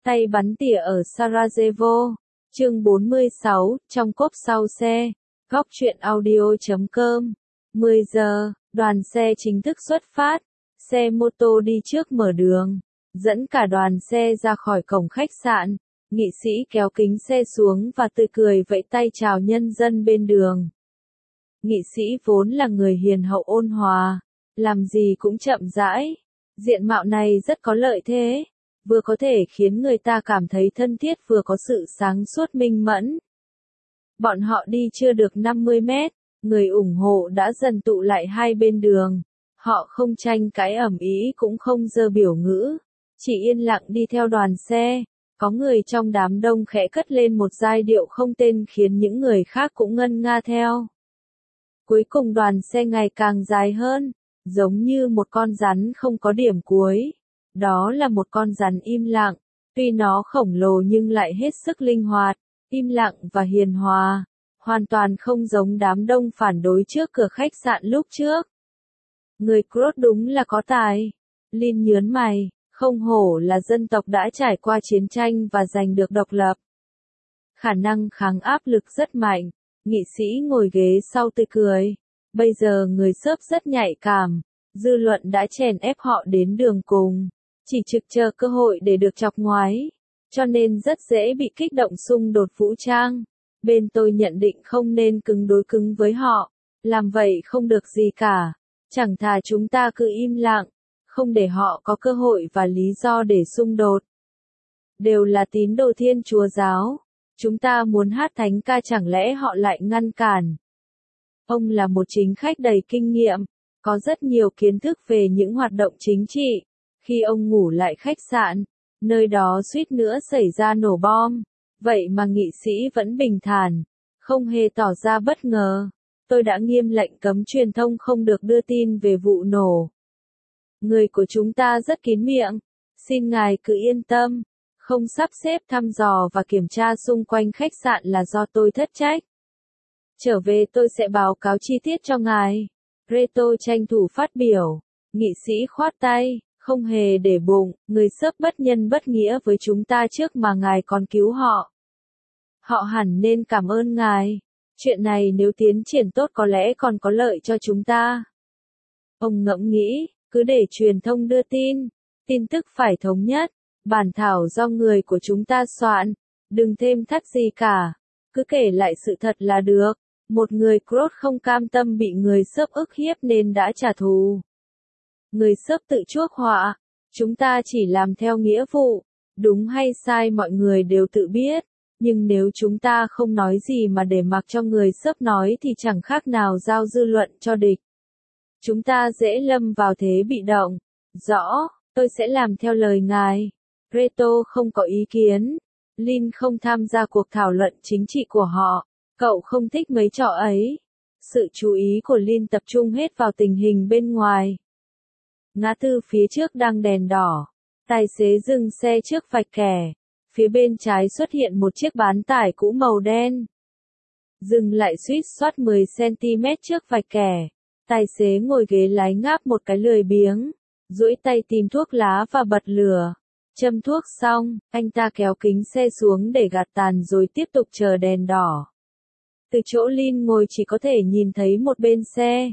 Tay bắn tỉa ở Sarajevo. Chương 46, trong cốp sau xe. Góc truyện audio.com. 10 giờ, đoàn xe chính thức xuất phát. Xe mô tô đi trước mở đường, dẫn cả đoàn xe ra khỏi cổng khách sạn. Nghị sĩ kéo kính xe xuống và tươi cười vẫy tay chào nhân dân bên đường. Nghị sĩ vốn là người hiền hậu ôn hòa, làm gì cũng chậm rãi. Diện mạo này rất có lợi thế, vừa có thể khiến người ta cảm thấy thân thiết vừa có sự sáng suốt minh mẫn. Bọn họ đi chưa được 50 mét, người ủng hộ đã dần tụ lại hai bên đường. Họ không tranh cãi ầm ĩ cũng không giơ biểu ngữ, chỉ yên lặng đi theo đoàn xe. Có người trong đám đông khẽ cất lên một giai điệu không tên khiến những người khác cũng ngân nga theo. Cuối cùng đoàn xe ngày càng dài hơn, giống như một con rắn không có điểm cuối. Đó là một con rắn im lặng, tuy nó khổng lồ nhưng lại hết sức linh hoạt, im lặng và hiền hòa, hoàn toàn không giống đám đông phản đối trước cửa khách sạn lúc trước. Người Kurd đúng là có tài. Lin nhớn mày, không hổ là dân tộc đã trải qua chiến tranh và giành được độc lập. Khả năng kháng áp lực rất mạnh, nghị sĩ ngồi ghế sau tươi cười. Bây giờ người Xớp rất nhạy cảm, dư luận đã chèn ép họ đến đường cùng, chỉ trực chờ cơ hội để được chọc ngoái, cho nên rất dễ bị kích động xung đột vũ trang. Bên tôi nhận định không nên cứng đối cứng với họ, làm vậy không được gì cả, chẳng thà chúng ta cứ im lặng, không để họ có cơ hội và lý do để xung đột. Đều là tín đồ Thiên Chúa giáo, chúng ta muốn hát thánh ca chẳng lẽ họ lại ngăn cản. Ông là một chính khách đầy kinh nghiệm, có rất nhiều kiến thức về những hoạt động chính trị. Khi ông ngủ lại khách sạn, nơi đó suýt nữa xảy ra nổ bom, vậy mà nghị sĩ vẫn bình thản, không hề tỏ ra bất ngờ. Tôi đã nghiêm lệnh cấm truyền thông không được đưa tin về vụ nổ. Người của chúng ta rất kín miệng, xin ngài cứ yên tâm, không sắp xếp thăm dò và kiểm tra xung quanh khách sạn là do tôi thất trách. Trở về tôi sẽ báo cáo chi tiết cho ngài. Reto tranh thủ phát biểu, nghị sĩ khoát tay, không hề để bụng, người Xớp bất nhân bất nghĩa với chúng ta trước mà ngài còn cứu họ. Họ hẳn nên cảm ơn ngài, chuyện này nếu tiến triển tốt có lẽ còn có lợi cho chúng ta. Ông ngẫm nghĩ, cứ để truyền thông đưa tin tức phải thống nhất, bản thảo do người của chúng ta soạn, đừng thêm thắt gì cả, cứ kể lại sự thật là được. Một người Kurd không cam tâm bị người Xớp ức hiếp nên đã trả thù. Người Xớp tự chuốc họa, chúng ta chỉ làm theo nghĩa vụ, đúng hay sai mọi người đều tự biết, nhưng nếu chúng ta không nói gì mà để mặc cho người Xớp nói thì chẳng khác nào giao dư luận cho địch. Chúng ta dễ lâm vào thế bị động. Rõ, tôi sẽ làm theo lời ngài. Reto không có ý kiến. Lin không tham gia cuộc thảo luận chính trị của họ. Cậu không thích mấy trò ấy. Sự chú ý của Lin tập trung hết vào tình hình bên ngoài. Ngã tư phía trước đang đèn đỏ. Tài xế dừng xe trước vạch kẻ. Phía bên trái xuất hiện một chiếc bán tải cũ màu đen. Dừng lại suýt soát 10 cm trước vạch kẻ. Tài xế ngồi ghế lái ngáp một cái lười biếng. Duỗi tay tìm thuốc lá và bật lửa. Châm thuốc xong, anh ta kéo kính xe xuống để gạt tàn rồi tiếp tục chờ đèn đỏ. Từ chỗ Lin ngồi chỉ có thể nhìn thấy một bên xe.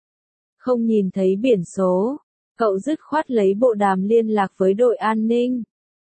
Không nhìn thấy biển số. Cậu dứt khoát lấy bộ đàm liên lạc với đội an ninh.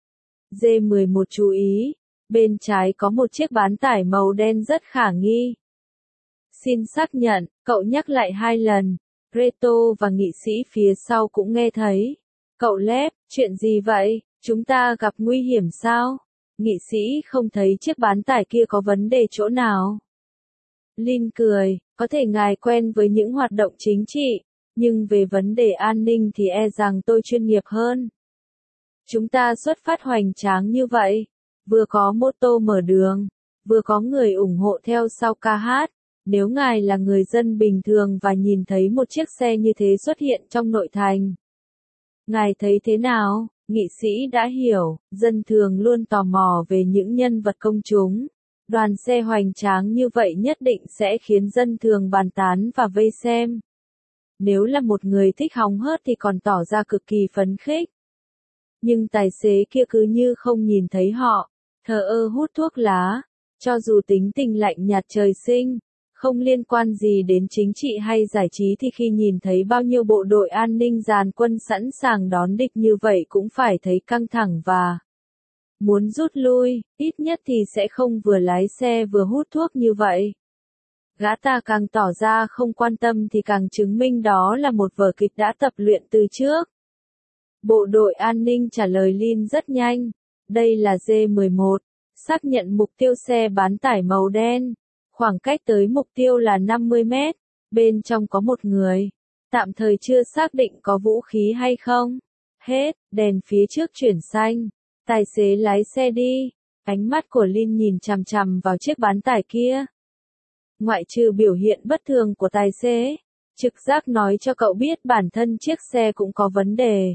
D11 chú ý. Bên trái có một chiếc bán tải màu đen rất khả nghi. Xin xác nhận, cậu nhắc lại 2 lần. Reto và nghị sĩ phía sau cũng nghe thấy. Cậu lép, chuyện gì vậy? Chúng ta gặp nguy hiểm sao? Nghị sĩ không thấy chiếc bán tải kia có vấn đề chỗ nào. Lin cười, có thể ngài quen với những hoạt động chính trị, nhưng về vấn đề an ninh thì e rằng tôi chuyên nghiệp hơn. Chúng ta xuất phát hoành tráng như vậy, vừa có mô tô mở đường, vừa có người ủng hộ theo sau ca hát. Nếu ngài là người dân bình thường và nhìn thấy một chiếc xe như thế xuất hiện trong nội thành, ngài thấy thế nào? Nghị sĩ đã hiểu, dân thường luôn tò mò về những nhân vật công chúng. Đoàn xe hoành tráng như vậy nhất định sẽ khiến dân thường bàn tán và vây xem. Nếu là một người thích hóng hớt thì còn tỏ ra cực kỳ phấn khích. Nhưng tài xế kia cứ như không nhìn thấy họ, thờ ơ hút thuốc lá, cho dù tính tình lạnh nhạt trời sinh, không liên quan gì đến chính trị hay giải trí thì khi nhìn thấy bao nhiêu bộ đội an ninh dàn quân sẵn sàng đón địch như vậy cũng phải thấy căng thẳng và muốn rút lui, ít nhất thì sẽ không vừa lái xe vừa hút thuốc như vậy. Gã ta càng tỏ ra không quan tâm thì càng chứng minh đó là một vở kịch đã tập luyện từ trước. Bộ đội an ninh trả lời Lin rất nhanh. Đây là J11, xác nhận mục tiêu xe bán tải màu đen. Khoảng cách tới mục tiêu là 50 mét, bên trong có một người. Tạm thời chưa xác định có vũ khí hay không. Hết, đèn phía trước chuyển xanh. Tài xế lái xe đi. Ánh mắt của Lin nhìn chằm chằm vào chiếc bán tải kia. Ngoại trừ biểu hiện bất thường của tài xế, trực giác nói cho cậu biết bản thân chiếc xe cũng có vấn đề.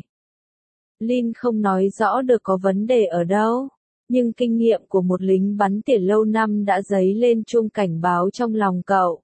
Lin không nói rõ được có vấn đề ở đâu, nhưng kinh nghiệm của một lính bắn tỉa lâu năm đã dấy lên chuông cảnh báo trong lòng cậu.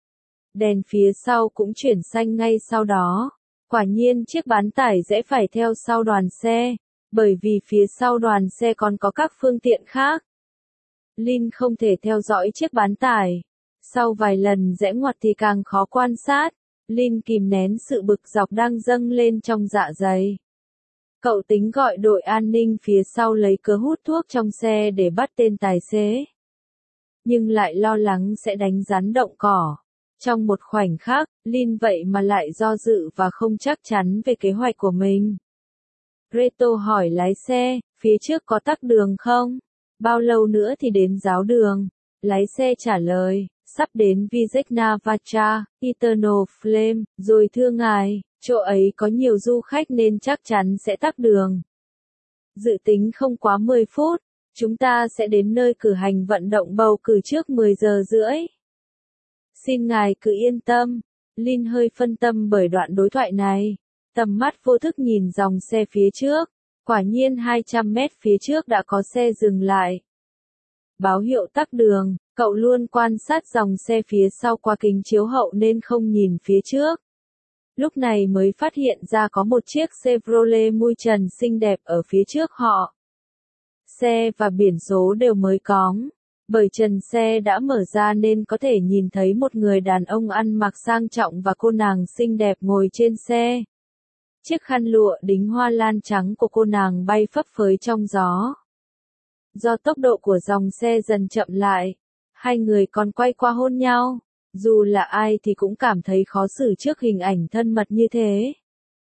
Đèn phía sau cũng chuyển xanh ngay sau đó. Quả nhiên chiếc bán tải rẽ phải theo sau đoàn xe, bởi vì phía sau đoàn xe còn có các phương tiện khác. Lin không thể theo dõi chiếc bán tải. Sau vài lần rẽ ngoặt thì càng khó quan sát, Lin kìm nén sự bực dọc đang dâng lên trong dạ dày. Cậu tính gọi đội an ninh phía sau lấy cớ hút thuốc trong xe để bắt tên tài xế. Nhưng lại lo lắng sẽ đánh rắn động cỏ. Trong một khoảnh khắc, Lin vậy mà lại do dự và không chắc chắn về kế hoạch của mình. Reto hỏi lái xe, phía trước có tắc đường không? Bao lâu nữa thì đến giáo đường? Lái xe trả lời, sắp đến Vizekna Vacha, Eternal Flame, rồi thưa ngài, chỗ ấy có nhiều du khách nên chắc chắn sẽ tắc đường. Dự tính không quá 10 phút, chúng ta sẽ đến nơi cử hành vận động bầu cử trước 10 giờ rưỡi. Xin ngài cứ yên tâm. Lin hơi phân tâm bởi đoạn đối thoại này. Tầm mắt vô thức nhìn dòng xe phía trước. Quả nhiên 200 mét phía trước đã có xe dừng lại. Báo hiệu tắc đường, cậu luôn quan sát dòng xe phía sau qua kính chiếu hậu nên không nhìn phía trước. Lúc này mới phát hiện ra có một chiếc Chevrolet mui trần xinh đẹp ở phía trước họ. Xe và biển số đều mới cóng. Bởi trần xe đã mở ra nên có thể nhìn thấy một người đàn ông ăn mặc sang trọng và cô nàng xinh đẹp ngồi trên xe. Chiếc khăn lụa đính hoa lan trắng của cô nàng bay phấp phới trong gió. Do tốc độ của dòng xe dần chậm lại, hai người còn quay qua hôn nhau. Dù là ai thì cũng cảm thấy khó xử trước hình ảnh thân mật như thế.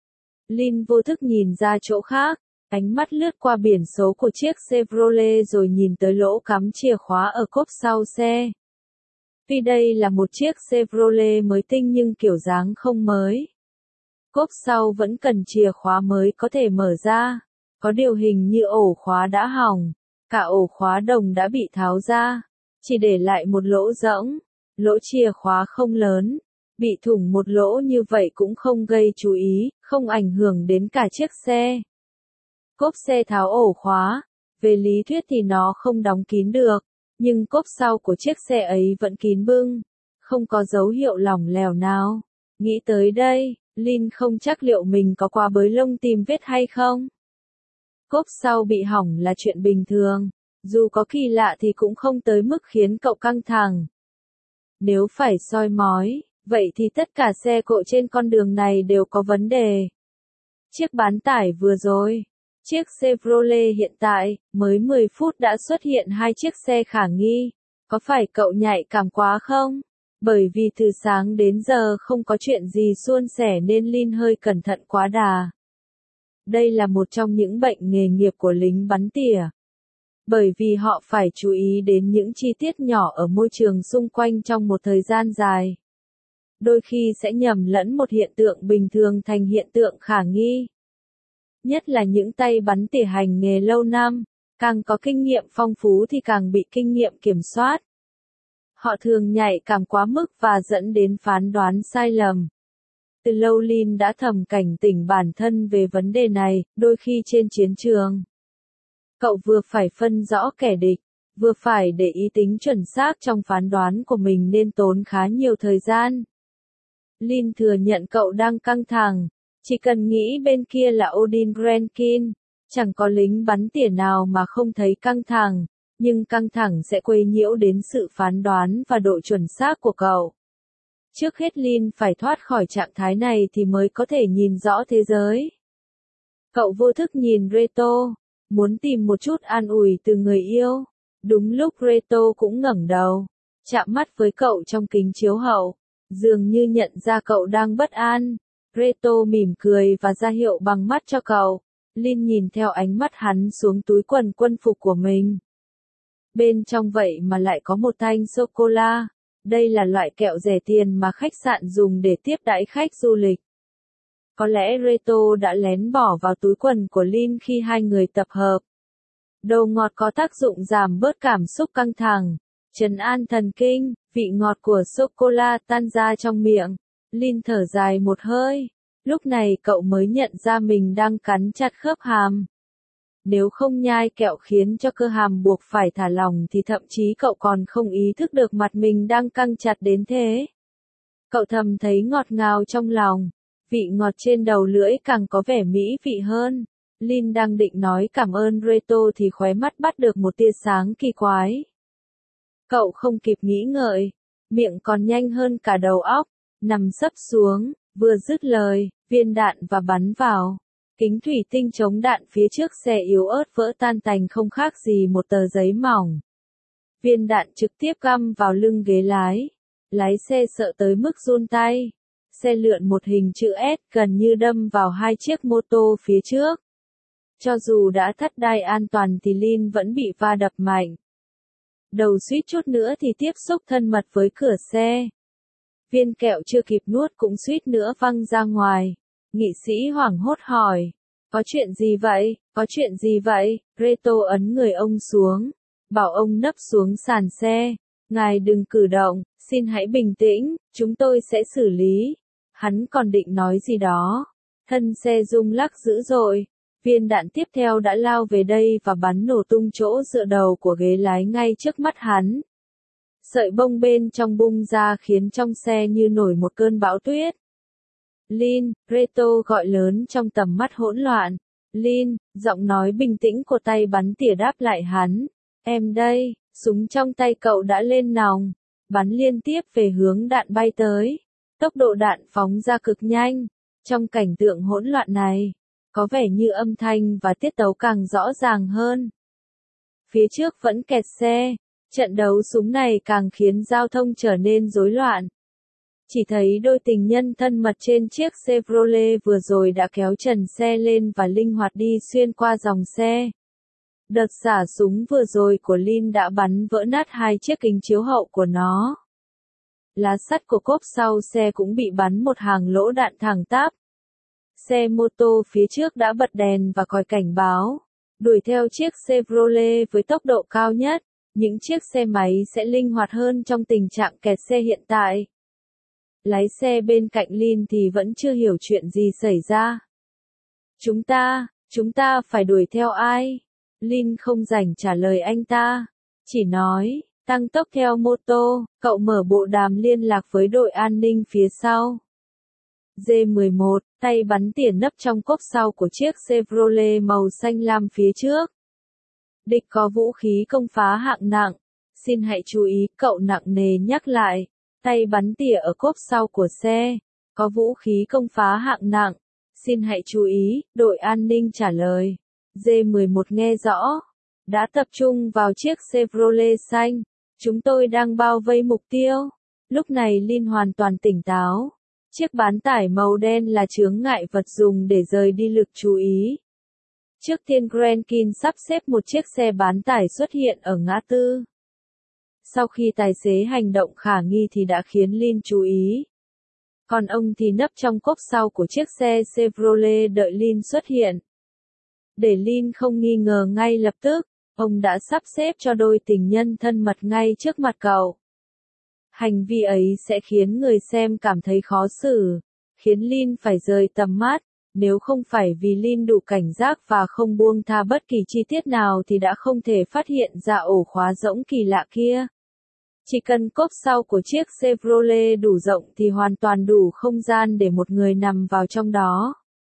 Lin vô thức nhìn ra chỗ khác. Ánh mắt lướt qua biển số của chiếc Chevrolet rồi nhìn tới lỗ cắm chìa khóa ở cốp sau xe. Tuy đây là một chiếc Chevrolet mới tinh nhưng kiểu dáng không mới. Cốp sau vẫn cần chìa khóa mới có thể mở ra. Có điều hình như ổ khóa đã hỏng. Cả ổ khóa đồng đã bị tháo ra. Chỉ để lại một lỗ rỗng. Lỗ chìa khóa không lớn. Bị thủng một lỗ như vậy cũng không gây chú ý, không ảnh hưởng đến cả chiếc xe. Cốp xe tháo ổ khóa, về lý thuyết thì nó không đóng kín được, nhưng cốp sau của chiếc xe ấy vẫn kín bưng, không có dấu hiệu lỏng lẻo nào. Nghĩ tới đây, Lin không chắc liệu mình có qua bới lông tìm vết hay không. Cốp sau bị hỏng là chuyện bình thường, dù có kỳ lạ thì cũng không tới mức khiến cậu căng thẳng. Nếu phải soi mói, vậy thì tất cả xe cộ trên con đường này đều có vấn đề. Chiếc bán tải vừa rồi. Chiếc Chevrolet hiện tại, mới 10 phút đã xuất hiện hai chiếc xe khả nghi. Có phải cậu nhạy cảm quá không? Bởi vì từ sáng đến giờ không có chuyện gì suôn sẻ nên Lin hơi cẩn thận quá đà. Đây là một trong những bệnh nghề nghiệp của lính bắn tỉa. Bởi vì họ phải chú ý đến những chi tiết nhỏ ở môi trường xung quanh trong một thời gian dài. Đôi khi sẽ nhầm lẫn một hiện tượng bình thường thành hiện tượng khả nghi. Nhất là những tay bắn tỉa hành nghề lâu năm, càng có kinh nghiệm phong phú thì càng bị kinh nghiệm kiểm soát. Họ thường nhạy cảm quá mức và dẫn đến phán đoán sai lầm. Từ lâu Lin đã thầm cảnh tỉnh bản thân về vấn đề này, đôi khi trên chiến trường. Cậu vừa phải phân rõ kẻ địch, vừa phải để ý tính chuẩn xác trong phán đoán của mình nên tốn khá nhiều thời gian. Lin thừa nhận cậu đang căng thẳng. Chỉ cần nghĩ bên kia là Odin Grenkin, Chẳng có lính bắn tỉa nào mà không thấy căng thẳng, nhưng căng thẳng sẽ quấy nhiễu đến sự phán đoán và độ chuẩn xác của cậu. Trước hết Lin phải thoát khỏi trạng thái này thì mới có thể nhìn rõ thế giới. Cậu vô thức nhìn Reto, muốn tìm một chút an ủi từ người yêu. Đúng lúc Reto cũng ngẩng đầu, chạm mắt với cậu trong kính chiếu hậu, dường như nhận ra cậu đang bất an. Reto mỉm cười và ra hiệu bằng mắt cho cậu. Lin nhìn theo ánh mắt hắn xuống túi quần quân phục của mình. Bên trong vậy mà lại có một thanh sô-cô-la. Đây là loại kẹo rẻ tiền mà khách sạn dùng để tiếp đãi khách du lịch. Có lẽ Reto đã lén bỏ vào túi quần của Lin khi hai người tập hợp. Đồ ngọt có tác dụng giảm bớt cảm xúc căng thẳng, trấn an thần kinh, vị ngọt của sô-cô-la tan ra trong miệng. Lin thở dài một hơi. Lúc này cậu mới nhận ra mình đang cắn chặt khớp hàm. Nếu không nhai kẹo khiến cho cơ hàm buộc phải thả lỏng thì thậm chí cậu còn không ý thức được mặt mình đang căng chặt đến thế. Cậu thầm thấy ngọt ngào trong lòng, vị ngọt trên đầu lưỡi càng có vẻ mỹ vị hơn. Lin đang định nói cảm ơn Reto thì khóe mắt bắt được một tia sáng kỳ quái. Cậu không kịp nghĩ ngợi, miệng còn nhanh hơn cả đầu óc, nằm sấp xuống, vừa dứt lời, viên đạn và bắn vào. Kính thủy tinh chống đạn phía trước xe yếu ớt vỡ tan tành không khác gì một tờ giấy mỏng. Viên đạn trực tiếp găm vào lưng ghế lái. Lái xe sợ tới mức run tay. Xe lượn một hình chữ S gần như đâm vào hai chiếc mô tô phía trước. Cho dù đã thắt đai an toàn thì Lin vẫn bị va đập mạnh. Đầu suýt chút nữa thì tiếp xúc thân mật với cửa xe. Viên kẹo chưa kịp nuốt cũng suýt nữa văng ra ngoài. Nghị sĩ hoảng hốt hỏi. Có chuyện gì vậy? Có chuyện gì vậy? Reto ấn người ông xuống. Bảo ông nấp xuống sàn xe. Ngài đừng cử động, xin hãy bình tĩnh, chúng tôi sẽ xử lý. Hắn còn định nói gì đó. Thân xe rung lắc dữ dội. Viên đạn tiếp theo đã lao về đây và bắn nổ tung chỗ dựa đầu của ghế lái ngay trước mắt hắn. Sợi bông bên trong bung ra khiến trong xe như nổi một cơn bão tuyết. Lin, Reto gọi lớn trong tầm mắt hỗn loạn. Lin, giọng nói bình tĩnh của tay bắn tỉa đáp lại hắn. Em đây, súng trong tay cậu đã lên nòng. Bắn liên tiếp về hướng đạn bay tới. Tốc độ đạn phóng ra cực nhanh. Trong cảnh tượng hỗn loạn này, có vẻ như âm thanh và tiết tấu càng rõ ràng hơn. Phía trước vẫn kẹt xe. Trận đấu súng này càng khiến giao thông trở nên rối loạn. Chỉ thấy đôi tình nhân thân mật trên chiếc Chevrolet vừa rồi đã kéo trần xe lên và linh hoạt đi xuyên qua dòng xe. Đợt xả súng vừa rồi của Lin đã bắn vỡ nát hai chiếc kính chiếu hậu của nó. Lá sắt của cốp sau xe cũng bị bắn một hàng lỗ đạn thẳng tắp. Xe mô tô phía trước đã bật đèn và còi cảnh báo, đuổi theo chiếc Chevrolet với tốc độ cao nhất. Những chiếc xe máy sẽ linh hoạt hơn trong tình trạng kẹt xe hiện tại. Lái xe bên cạnh Lin thì vẫn chưa hiểu chuyện gì xảy ra. Chúng ta phải đuổi theo ai? Lin không rảnh trả lời anh ta. Chỉ nói, tăng tốc theo mô tô, cậu mở bộ đàm liên lạc với đội an ninh phía sau. J11, tay bắn tỉa nấp trong cốp sau của chiếc Chevrolet màu xanh lam phía trước. Địch có vũ khí công phá hạng nặng. Xin hãy chú ý, cậu nặng nề nhắc lại. Tay bắn tỉa ở cốp sau của xe. Có vũ khí công phá hạng nặng. Xin hãy chú ý, đội an ninh trả lời. J11 nghe rõ. Đã tập trung vào chiếc Chevrolet xanh. Chúng tôi đang bao vây mục tiêu. Lúc này Lin hoàn toàn tỉnh táo. Chiếc bán tải màu đen là chướng ngại vật dùng để rời đi lực chú ý. Trước tiên Grankin sắp xếp một chiếc xe bán tải xuất hiện ở ngã tư. Sau khi tài xế hành động khả nghi thì đã khiến Lin chú ý. Còn ông thì nấp trong cốp sau của chiếc xe Chevrolet đợi Lin xuất hiện. Để Lin không nghi ngờ ngay lập tức, ông đã sắp xếp cho đôi tình nhân thân mật ngay trước mặt cậu. Hành vi ấy sẽ khiến người xem cảm thấy khó xử, khiến Lin phải rời tầm mắt. Nếu không phải vì Lin đủ cảnh giác và không buông tha bất kỳ chi tiết nào thì đã không thể phát hiện ra ổ khóa rỗng kỳ lạ kia. Chỉ cần cốp sau của chiếc Chevrolet đủ rộng thì hoàn toàn đủ không gian để một người nằm vào trong đó.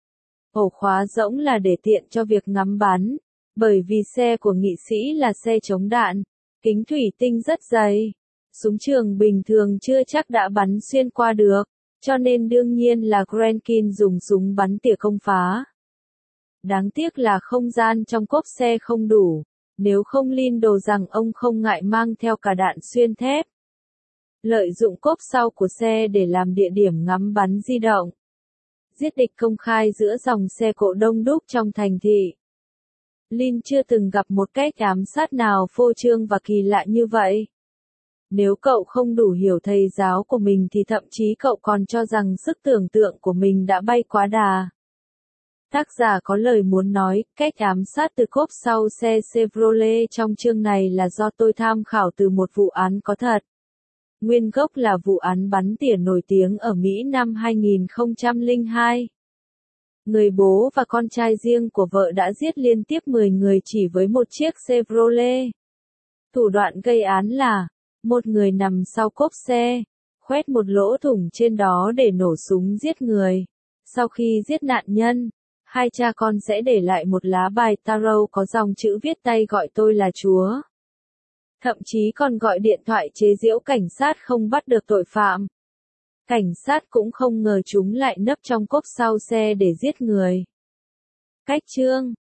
Ổ khóa rỗng là để tiện cho việc ngắm bắn, bởi vì xe của nghị sĩ là xe chống đạn, kính thủy tinh rất dày. Súng trường bình thường chưa chắc đã bắn xuyên qua được, cho nên đương nhiên là Grankin dùng súng bắn tỉa công phá. Đáng tiếc là không gian trong cốp xe không đủ, nếu không Lin đồ rằng ông không ngại mang theo cả đạn xuyên thép. Lợi dụng cốp sau của xe để làm địa điểm ngắm bắn di động. Giết địch công khai giữa dòng xe cộ đông đúc trong thành thị. Lin chưa từng gặp một cách ám sát nào phô trương và kỳ lạ như vậy. Nếu cậu không đủ hiểu thầy giáo của mình thì thậm chí cậu còn cho rằng sức tưởng tượng của mình đã bay quá đà. Tác giả có lời muốn nói, cách ám sát từ cốp sau xe Chevrolet trong chương này là do tôi tham khảo từ một vụ án có thật. Nguyên gốc là vụ án bắn tỉa nổi tiếng ở Mỹ năm 2002. Người bố và con trai riêng của vợ đã giết liên tiếp 10 người chỉ với một chiếc Chevrolet. Thủ đoạn gây án là, một người nằm sau cốp xe, khoét một lỗ thủng trên đó để nổ súng giết người. Sau khi giết nạn nhân, hai cha con sẽ để lại một lá bài tarot có dòng chữ viết tay gọi tôi là Chúa. Thậm chí còn gọi điện thoại chế giễu cảnh sát không bắt được tội phạm. Cảnh sát cũng không ngờ chúng lại nấp trong cốp sau xe để giết người. Cách chương